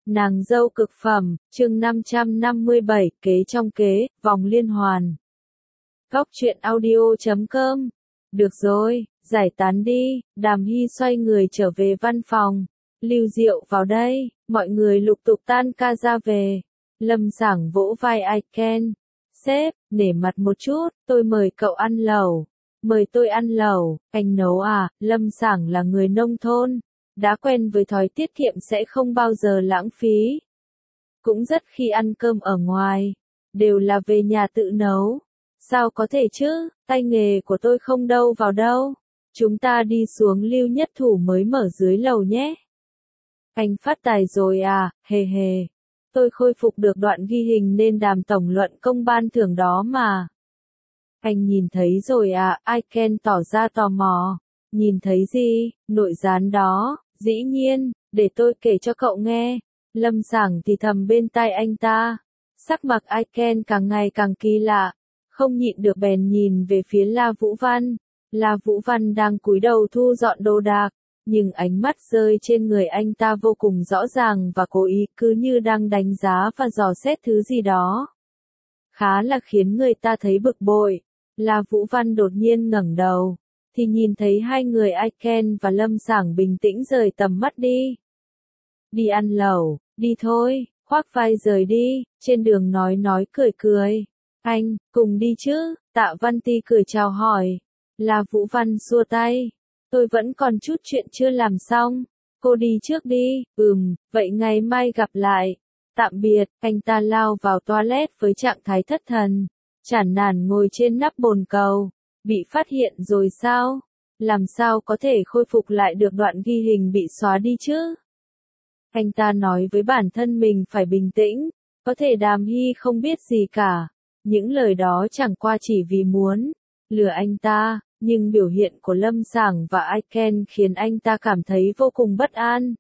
Nàng dâu cực phẩm, chương 557, kế trong kế, vòng liên hoàn. Góc truyện audio.com. Được rồi, giải tán đi, Đàm Hy xoay người trở về văn phòng. Lưu Diệu vào đây, mọi người lục tục tan ca ra về. Lâm Sảng vỗ vai I Ken. Sếp, nể mặt một chút, tôi mời cậu ăn lẩu. Mời tôi ăn lẩu, anh nấu à? Lâm Sảng là người nông thôn, đã quen với thói tiết kiệm sẽ không bao giờ lãng phí. Cũng rất khi ăn cơm ở ngoài, đều là về nhà tự nấu. Sao có thể chứ, tay nghề của tôi không đâu vào đâu. Chúng ta đi xuống Lưu Nhất Thủ mới mở dưới lầu nhé. Anh phát tài rồi à, hề hề. Tôi khôi phục được đoạn ghi hình nên Đàm tổng luận công ban thưởng đó mà. Anh nhìn thấy rồi à, I Ken tỏ ra tò mò. Nhìn thấy gì, nội gián đó, dĩ nhiên, để tôi kể cho cậu nghe. Lâm Sảng thì thầm bên tai anh ta. Sắc mặt I Ken càng ngày càng kỳ lạ, không nhịn được bèn nhìn về phía La Vũ Văn. La Vũ Văn đang cúi đầu thu dọn đồ đạc, nhưng ánh mắt rơi trên người anh ta vô cùng rõ ràng và cố ý, cứ như đang đánh giá và dò xét thứ gì đó. Khá là khiến người ta thấy bực bội. La Vũ Văn đột nhiên ngẩng đầu, thì nhìn thấy hai người I Ken và Lâm Sảng bình tĩnh rời tầm mắt đi. Đi ăn lẩu, đi thôi, khoác vai rời đi, trên đường nói cười cười. Anh, cùng đi chứ, Tạ Văn Ti cười chào hỏi. La Vũ Văn xua tay. Tôi vẫn còn chút chuyện chưa làm xong. Cô đi trước đi, vậy ngày mai gặp lại. Tạm biệt, anh ta lao vào toilet với trạng thái thất thần. Chản nản ngồi trên nắp bồn cầu. Bị phát hiện rồi sao? Làm sao có thể khôi phục lại được đoạn ghi hình bị xóa đi chứ? Anh ta nói với bản thân mình phải bình tĩnh. Có thể Đàm Hy không biết gì cả. Những lời đó chẳng qua chỉ vì muốn lừa anh ta, nhưng biểu hiện của Lâm Sảng và I Ken khiến anh ta cảm thấy vô cùng bất an.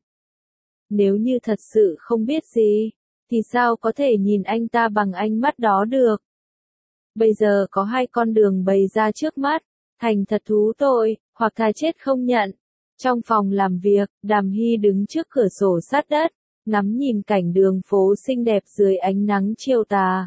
Nếu như thật sự không biết gì, thì sao có thể nhìn anh ta bằng ánh mắt đó được? Bây giờ có hai con đường bày ra trước mắt, thành thật thú tội, hoặc thà chết không nhận. Trong phòng làm việc, Đàm Hy đứng trước cửa sổ sát đất, ngắm nhìn cảnh đường phố xinh đẹp dưới ánh nắng chiều tà.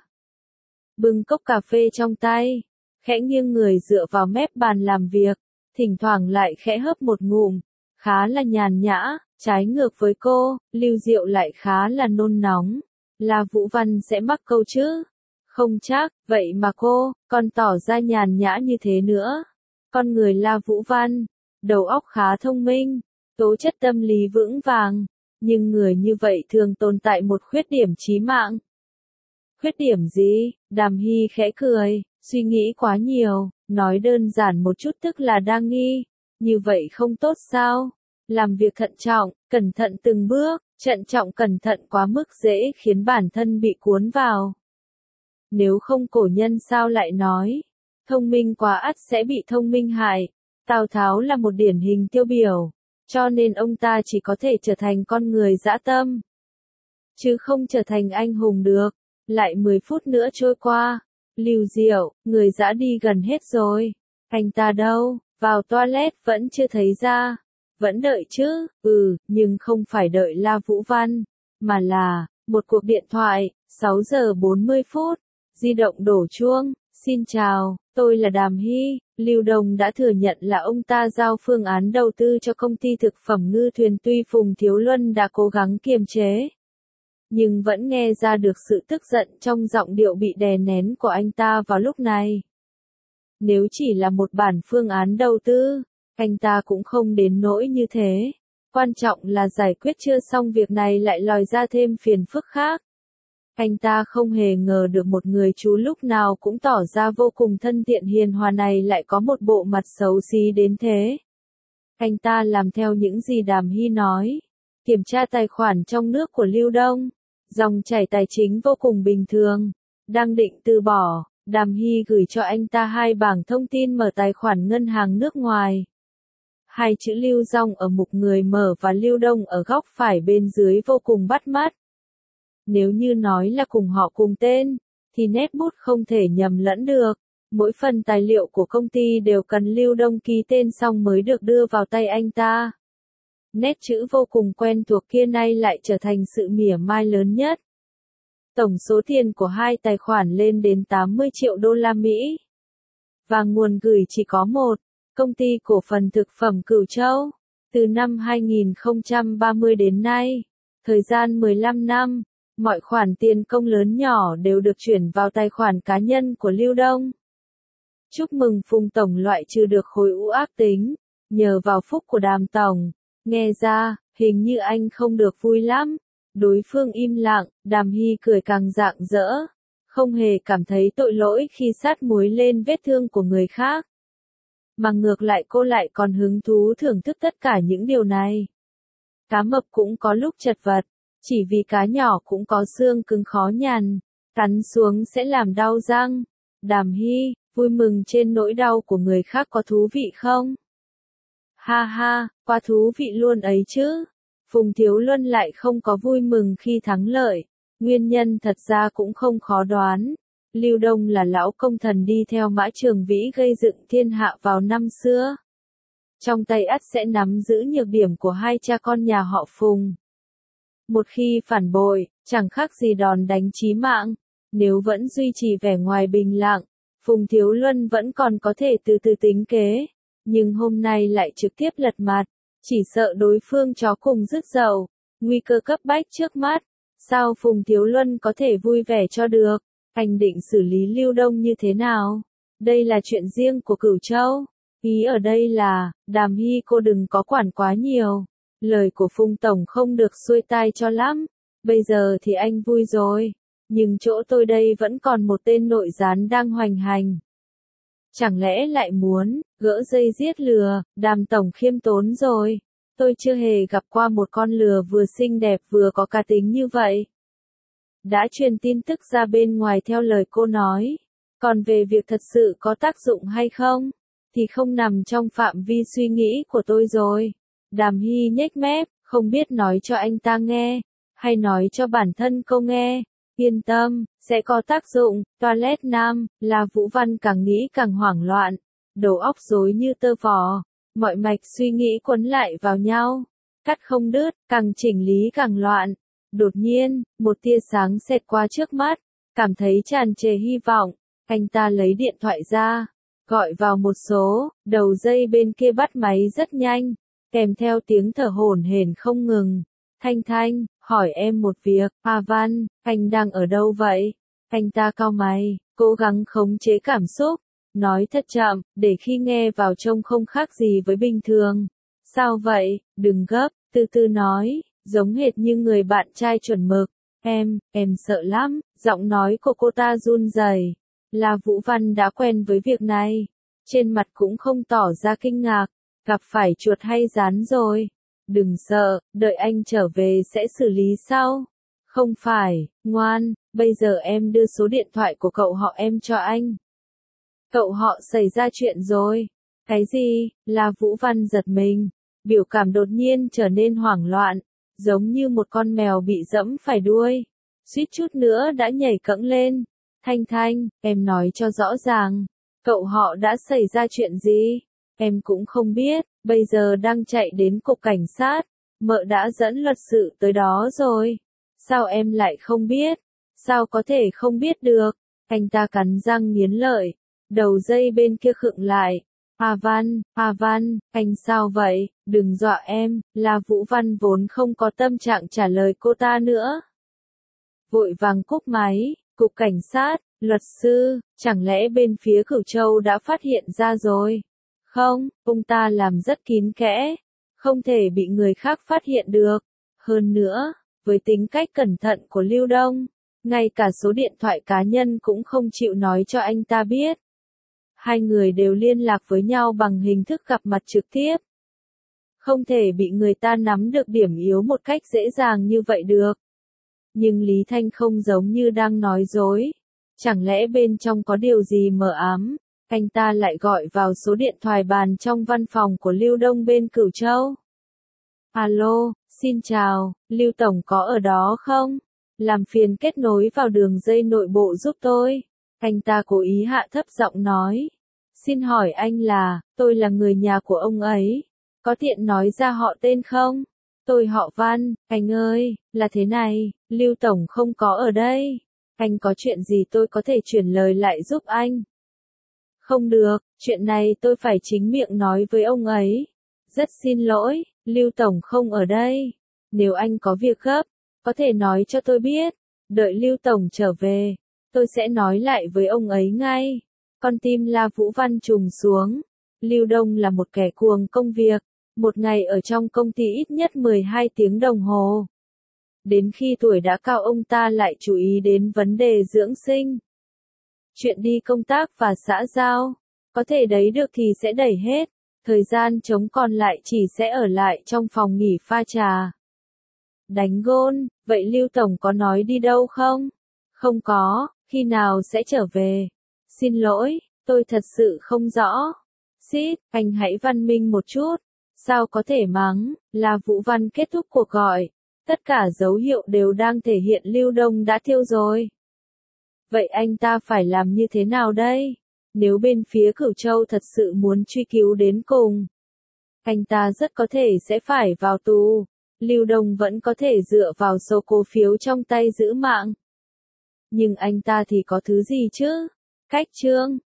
Bưng cốc cà phê trong tay, khẽ nghiêng người dựa vào mép bàn làm việc, thỉnh thoảng lại khẽ hớp một ngụm, khá là nhàn nhã. Trái ngược với cô, Lưu Diệu lại khá là nôn nóng. La Vũ Văn sẽ mắc câu chứ? Không chắc, vậy mà cô còn tỏ ra nhàn nhã như thế nữa. Con người La Vũ Văn, đầu óc khá thông minh, tố chất tâm lý vững vàng, nhưng người như vậy thường tồn tại một khuyết điểm chí mạng. Khuyết điểm gì? Đàm Hy khẽ cười, suy nghĩ quá nhiều, nói đơn giản một chút tức là đa nghi. Như vậy không tốt sao? Làm việc thận trọng, cẩn thận từng bước, trân trọng cẩn thận quá mức dễ khiến bản thân bị cuốn vào. Nếu không cổ nhân sao lại nói, thông minh quá ắt sẽ bị thông minh hại. Tào Tháo là một điển hình tiêu biểu, cho nên ông ta chỉ có thể trở thành con người dã tâm, chứ không trở thành anh hùng được. Lại 10 phút nữa trôi qua, Lưu Diệu, người dã đi gần hết rồi. Anh ta đâu? Vào toilet vẫn chưa thấy ra. Vẫn đợi chứ? Nhưng không phải đợi La Vũ Văn, mà là một cuộc điện thoại. 6 giờ 40 phút, di động đổ chuông. Xin chào, tôi là Đàm Hy. Lưu Đồng đã thừa nhận là ông ta giao phương án đầu tư cho công ty thực phẩm Ngư Thuyền. Tuy Phùng Thiếu Luân đã cố gắng kiềm chế, nhưng vẫn nghe ra được sự tức giận trong giọng điệu bị đè nén của anh ta vào lúc này. Nếu chỉ là một bản phương án đầu tư, anh ta cũng không đến nỗi như thế. Quan trọng là giải quyết chưa xong việc này lại lòi ra thêm phiền phức khác. Anh ta không hề ngờ được một người chú lúc nào cũng tỏ ra vô cùng thân thiện hiền hòa này lại có một bộ mặt xấu xí đến thế. Anh ta làm theo những gì Đàm Hy nói. Kiểm tra tài khoản trong nước của Lưu Đông. Dòng chảy tài chính vô cùng bình thường. Đang định từ bỏ, Đàm Hy gửi cho anh ta hai bảng thông tin mở tài khoản ngân hàng nước ngoài. Hai chữ Lưu Dong ở mục người mở và Lưu Đông ở góc phải bên dưới vô cùng bắt mắt. Nếu như nói là cùng họ cùng tên, thì nét bút không thể nhầm lẫn được. Mỗi phần tài liệu của công ty đều cần Lưu Đông ký tên xong mới được đưa vào tay anh ta. Nét chữ vô cùng quen thuộc kia nay lại trở thành sự mỉa mai lớn nhất. Tổng số tiền của hai tài khoản lên đến 80 triệu đô la Mỹ. Và nguồn gửi chỉ có một, công ty cổ phần thực phẩm Cửu Châu. Từ năm 2030 đến nay, thời gian 15 năm, mọi khoản tiền công lớn nhỏ đều được chuyển vào tài khoản cá nhân của Lưu Đông. Chúc mừng Phùng Tổng loại trừ được khối u ác tính, nhờ vào phúc của Đàm Tổng. Nghe ra, hình như anh không được vui lắm. Đối phương im lặng, Đàm Hy cười càng rạng rỡ, không hề cảm thấy tội lỗi khi sát muối lên vết thương của người khác. Mà ngược lại cô lại còn hứng thú thưởng thức tất cả những điều này. Cá mập cũng có lúc chật vật, chỉ vì cá nhỏ cũng có xương cứng khó nhằn, cắn xuống sẽ làm đau răng. Đàm Hy, vui mừng trên nỗi đau của người khác có thú vị không? Ha ha, quá thú vị luôn ấy chứ. Phùng Thiếu Luân lại không có vui mừng khi thắng lợi. Nguyên nhân thật ra cũng không khó đoán. Lưu Đông là lão công thần đi theo Mã Trường Vĩ gây dựng thiên hạ vào năm xưa. Trong tay ắt sẽ nắm giữ nhược điểm của hai cha con nhà họ Phùng. Một khi phản bội, chẳng khác gì đòn đánh chí mạng. Nếu vẫn duy trì vẻ ngoài bình lặng, Phùng Thiếu Luân vẫn còn có thể từ từ tính kế. Nhưng hôm nay lại trực tiếp lật mặt. Chỉ sợ đối phương chó cùng rứt dầu. Nguy cơ cấp bách trước mắt. Sao Phùng Thiếu Luân có thể vui vẻ cho được? Anh định xử lý Lưu Đông như thế nào? Đây là chuyện riêng của Cửu Châu. Ý ở đây là, Đàm Hy cô đừng có quản quá nhiều. Lời của Phùng Tổng không được xuôi tai cho lắm. Bây giờ thì anh vui rồi. Nhưng chỗ tôi đây vẫn còn một tên nội gián đang hoành hành. Chẳng lẽ lại muốn gỡ dây giết lừa? Đàm Tổng khiêm tốn rồi. Tôi chưa hề gặp qua một con lừa vừa xinh đẹp vừa có cá tính như vậy. Đã truyền tin tức ra bên ngoài theo lời cô nói. Còn về việc thật sự có tác dụng hay không, thì không nằm trong phạm vi suy nghĩ của tôi rồi. Đàm Hy nhếch mép, không biết nói cho anh ta nghe, hay nói cho bản thân cô nghe. Yên tâm, sẽ có tác dụng. Toilet nam, là Vũ Văn càng nghĩ càng hoảng loạn. Đầu óc rối như tơ vò. Mọi mạch suy nghĩ quấn lại vào nhau. Cắt không đứt, càng chỉnh lý càng loạn. Đột nhiên, một tia sáng xẹt qua trước mắt. Cảm thấy tràn trề hy vọng. Anh ta lấy điện thoại ra. Gọi vào một số, đầu dây bên kia bắt máy rất nhanh. Kèm theo tiếng thở hổn hển không ngừng. Thanh Thanh, hỏi em một việc. A Văn, anh đang ở đâu vậy? Anh ta cau mày, cố gắng khống chế cảm xúc. Nói thật chậm, để khi nghe vào trông không khác gì với bình thường. Sao vậy? Đừng gấp, từ từ nói, giống hệt như người bạn trai chuẩn mực. Em sợ lắm, giọng nói của cô ta run rẩy. Là Vũ Văn đã quen với việc này. Trên mặt cũng không tỏ ra kinh ngạc. Gặp phải chuột hay rán rồi. Đừng sợ, đợi anh trở về sẽ xử lý sau. Không phải, ngoan, bây giờ em đưa số điện thoại của cậu họ em cho anh. Cậu họ xảy ra chuyện rồi. Cái gì? Là Vũ Văn giật mình. Biểu cảm đột nhiên trở nên hoảng loạn. Giống như một con mèo bị dẫm phải đuôi. Suýt chút nữa đã nhảy cẫng lên. Thanh Thanh, em nói cho rõ ràng. Cậu họ đã xảy ra chuyện gì? Em cũng không biết, bây giờ đang chạy đến cục cảnh sát. Mợ đã dẫn luật sự tới đó rồi. Sao em lại không biết? Sao có thể không biết được? Anh ta cắn răng nghiến lợi. Đầu dây bên kia khựng lại. A Văn, anh sao vậy? Đừng dọa em. Là Vũ Văn vốn không có tâm trạng trả lời cô ta nữa. Vội vàng cúp máy. Cục cảnh sát, luật sư, chẳng lẽ bên phía Cửu Châu đã phát hiện ra rồi? Không, ông ta làm rất kín kẽ, không thể bị người khác phát hiện được. Hơn nữa, với tính cách cẩn thận của Lưu Đông, ngay cả số điện thoại cá nhân cũng không chịu nói cho anh ta biết. Hai người đều liên lạc với nhau bằng hình thức gặp mặt trực tiếp. Không thể bị người ta nắm được điểm yếu một cách dễ dàng như vậy được. Nhưng Lý Thanh không giống như đang nói dối. Chẳng lẽ bên trong có điều gì mờ ám? Anh ta lại gọi vào số điện thoại bàn trong văn phòng của Lưu Đông bên Cửu Châu. Alo, xin chào, Lưu Tổng có ở đó không? Làm phiền kết nối vào đường dây nội bộ giúp tôi. Anh ta cố ý hạ thấp giọng nói. Xin hỏi anh là, tôi là người nhà của ông ấy. Có tiện nói ra họ tên không? Tôi họ Văn, anh ơi, là thế này, Lưu Tổng không có ở đây. Anh có chuyện gì tôi có thể chuyển lời lại giúp anh? Không được, chuyện này tôi phải chính miệng nói với ông ấy. Rất xin lỗi, Lưu Tổng không ở đây. Nếu anh có việc gấp, có thể nói cho tôi biết. Đợi Lưu Tổng trở về, tôi sẽ nói lại với ông ấy ngay. Con tim La Vũ Văn trùng xuống. Lưu Đông là một kẻ cuồng công việc. Một ngày ở trong công ty ít nhất 12 tiếng đồng hồ. Đến khi tuổi đã cao ông ta lại chú ý đến vấn đề dưỡng sinh. Chuyện đi công tác và xã giao, có thể đấy được thì sẽ đẩy hết. Thời gian trống còn lại chỉ sẽ ở lại trong phòng nghỉ pha trà. Đánh gôn, vậy Lưu Tổng có nói đi đâu không? Không có, khi nào sẽ trở về? Xin lỗi, tôi thật sự không rõ. Xít, anh hãy văn minh một chút. Sao có thể mắng, là Vũ Văn kết thúc cuộc gọi. Tất cả dấu hiệu đều đang thể hiện Lưu Đông đã thiêu rồi. Vậy anh ta phải làm như thế nào đây? Nếu bên phía Cửu Châu thật sự muốn truy cứu đến cùng, anh ta rất có thể sẽ phải vào tù. Lưu Đông vẫn có thể dựa vào số cổ phiếu trong tay giữ mạng. Nhưng anh ta thì có thứ gì chứ? Cách trương,